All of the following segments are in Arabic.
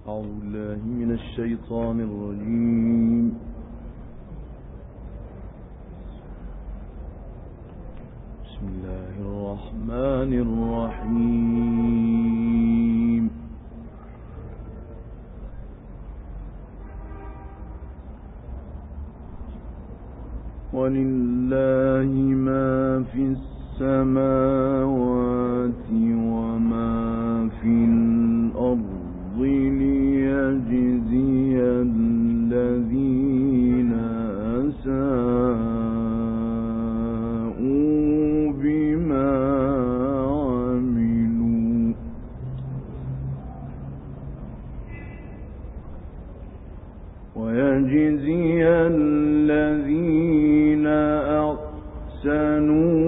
أعوذ بالله من الشيطان الرجيم. بسم الله الرحمن الرحيم. ولله ما في السماوات وما في الأرض ليجزي الذين أساءوا بما عملوا ويجزي الذين أحسنوا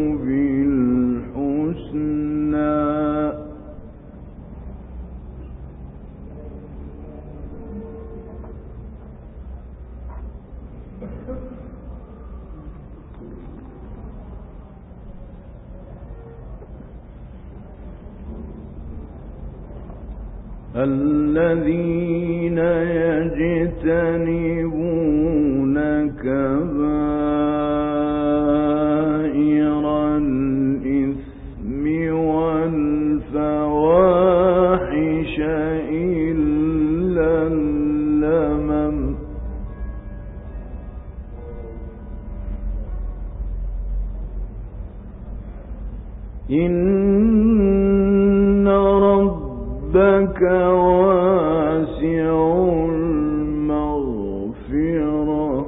الذين يجتنبون كبائر الإثم والفواحش إلا اللمم إن ربك واسع المغفرة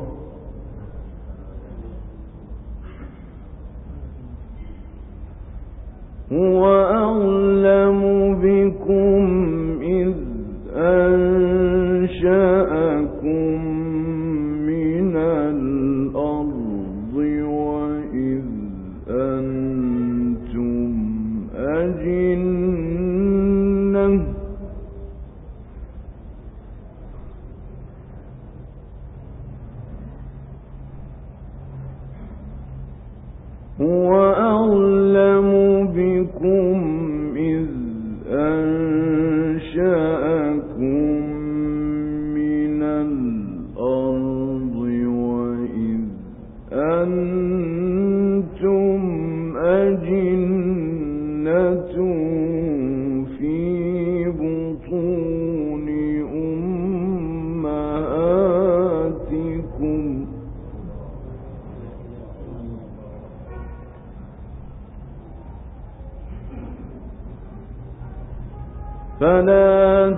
هو أعلم بكم إذ أنشأكم من الأرض وإذ أنتم أجنة هو أعلم بكم إذ أنشأكم من الأرض وإذ أنتم أجنة في بطون أمهاتكم فلا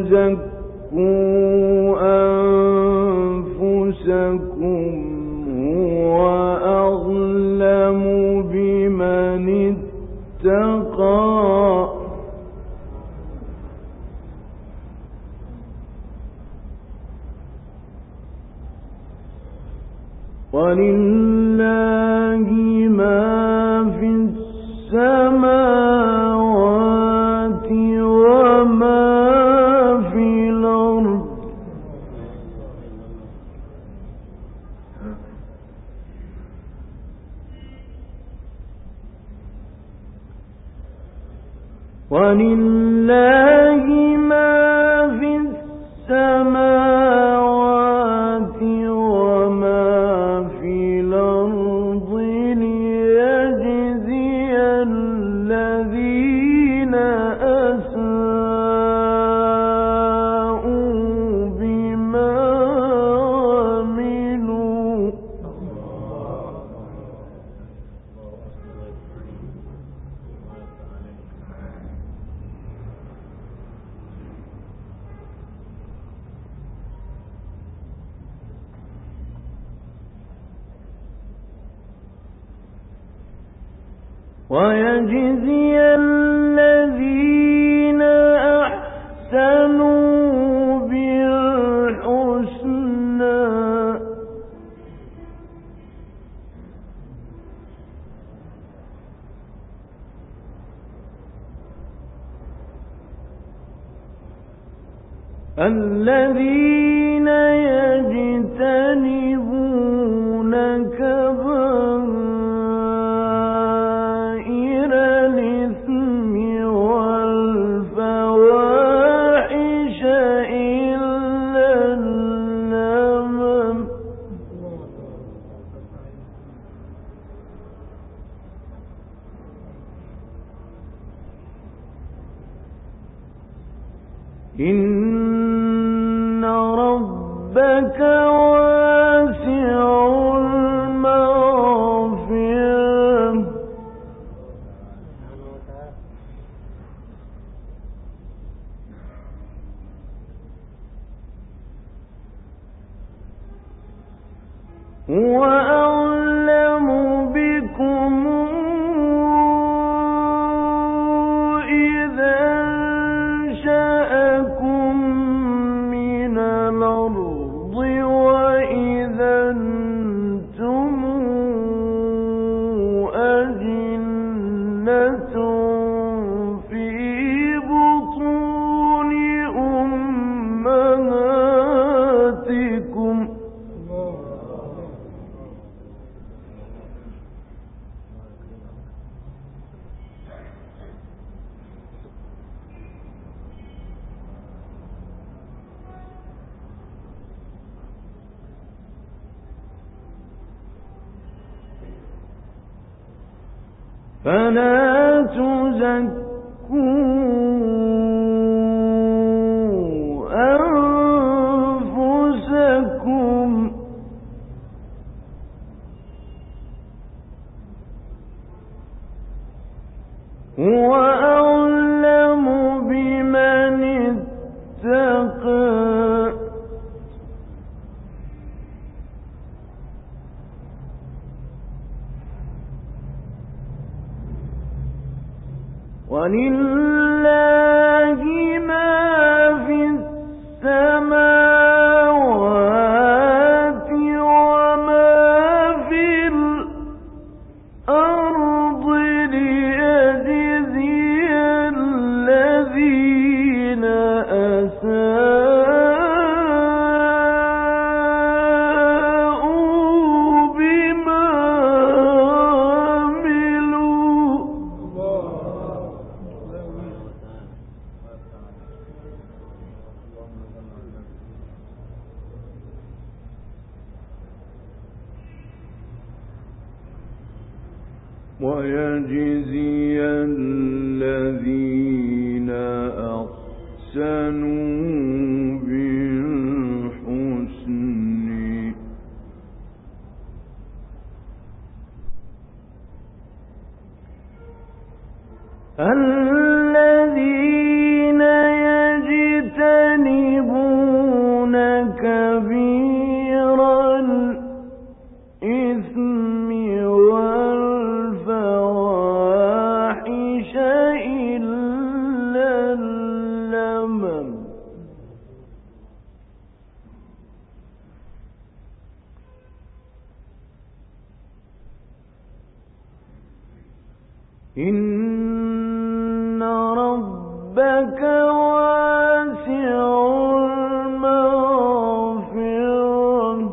تزكوا أنفسكم هو أعلم بمن اتقى ولله ما في السماوات وما في الأرض ولله ما في السماوات وما في الأرض ليجزي الذين أساءوا بما عملوا ويجزي الذين أحسنوا بالحسنى الذين يجتنبون كبائر الإثم والفواحش إن ربك واسع المغفرة وأعلم بكم إذا أنشأكم من الأرض وإذا أنتم أجنة في بطون أمهاتكم فلا تزكوا أنفسكم هو أعلم بمن اتقى ولله ما في السماوات وما في الأرض ليجزي الذين أساءوا بما عملوا ويجزي الذين أحسنوا بالحسن الذين يجتنبون كبير الإثم والفواحش إلا اللمم إن ربك واسع المغفرة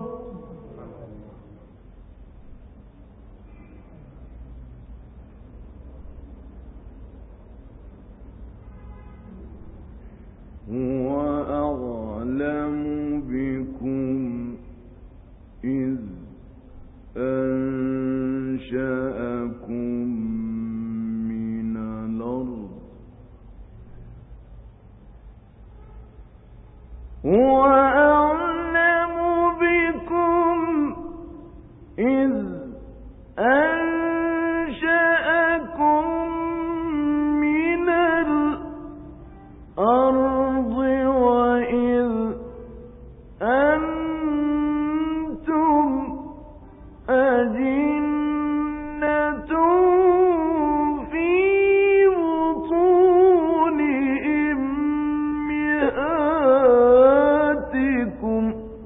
هو أعلم بكم إذ أنشأكم من الأرض هو أعلم بكم إذ أنشأكم من الأرض وإذ أنتم أجنة في بطون أمهاتكم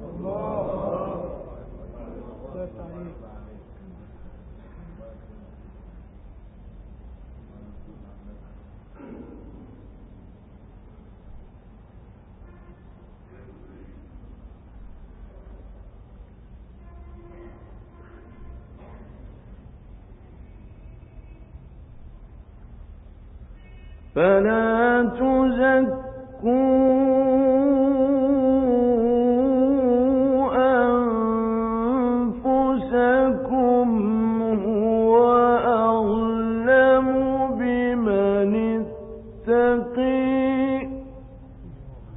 فلا تزكوا أنفسكم هو أعلم بمن اتقي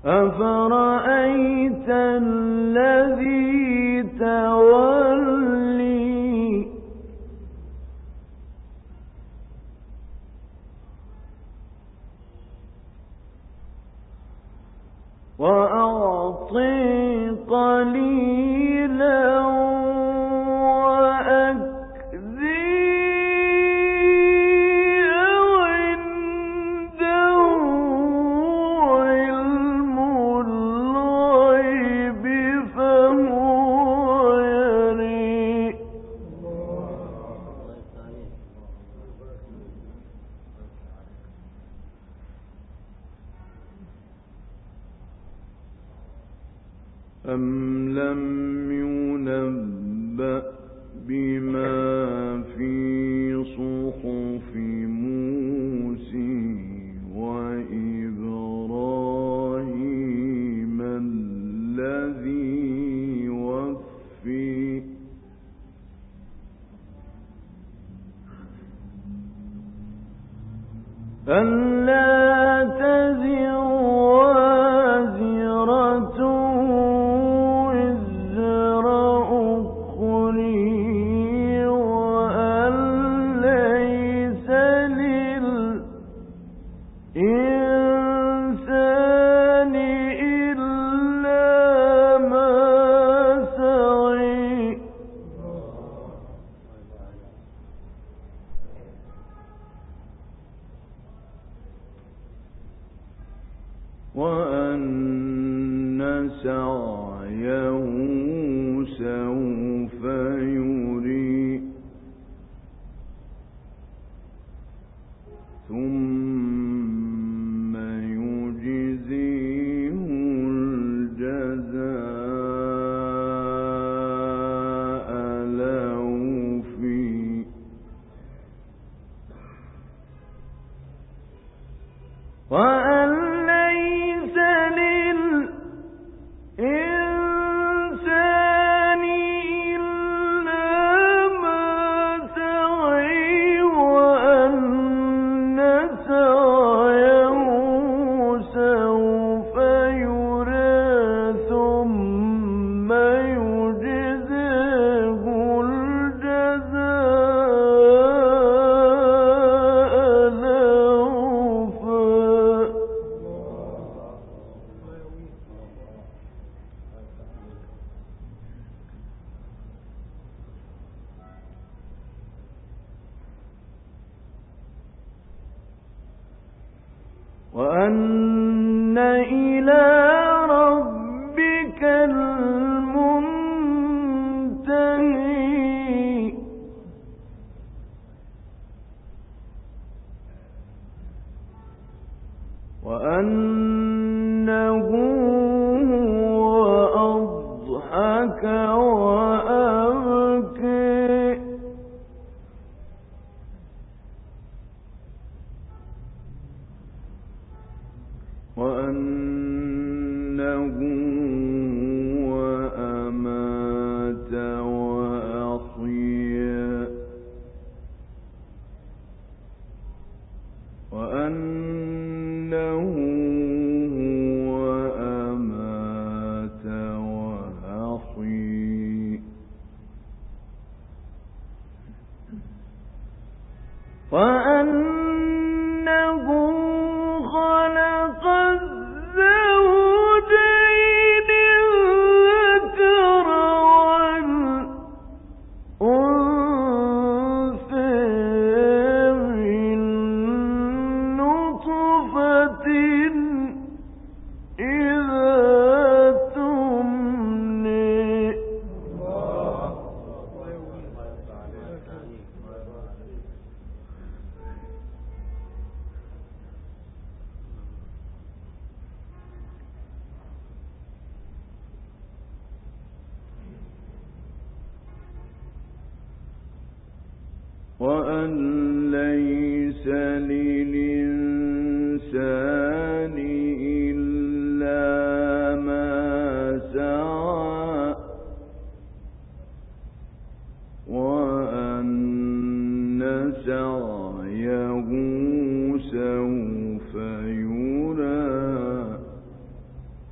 أفرأيت الذي تولي وأعطي قليلا أم لم ينبأ بما في صحف موسى وإبراهيم الذي وفي ألا تزر وازرة وزر أخرى وأن ليس للإنسان إلا ما سعى وأن سعيه سوف يرى ثم يجزيه الجزاء الأوفى وأن ليس للإنسان إلا ما سعى وأن سعيه سوف يرى ثم يجزيه الجزاء الأوفى وأن إلى ربك المنتهى وأنه هو أضحك وأبكى وأنه هو أمات وأحيا وأنه هو أمات وأحيا وأنه خلق الزوجين الذكر والأنثى من نطفة إذا تمنى وأن ليس للإنسان إلا ما سعى وأن سعيه سوف يرى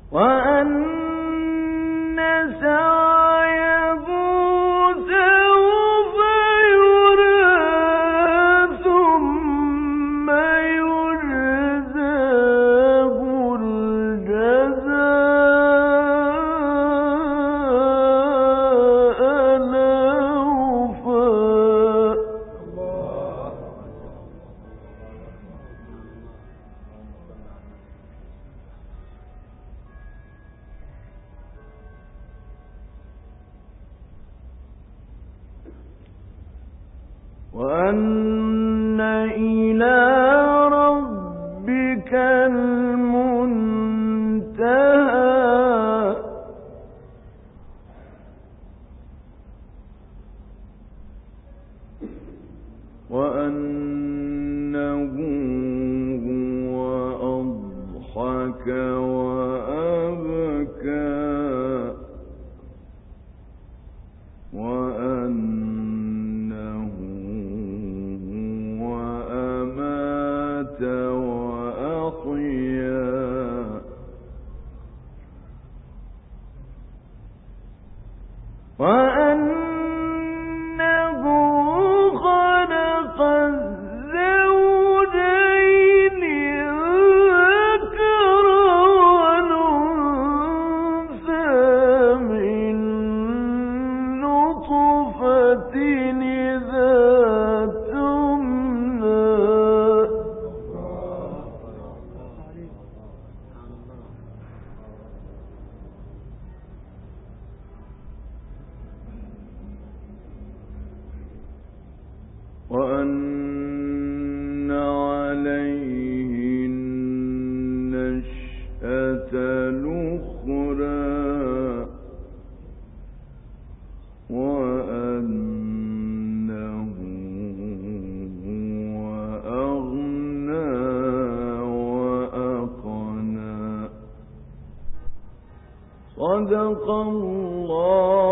وأن سعيه سوف يرى ثم يجزاه الجزاء الأوفى. وأن إلى ربك المنتهى. وأنه هو أضحك وأبكى. وأنه هو أمات وأحيا. وأنه خلق الزوجين الذكر والأنثى من نطفة إذا تمنى. وأن عليه النشأة الأخرى. وأنه هو أغنى وأقنى. صدق الله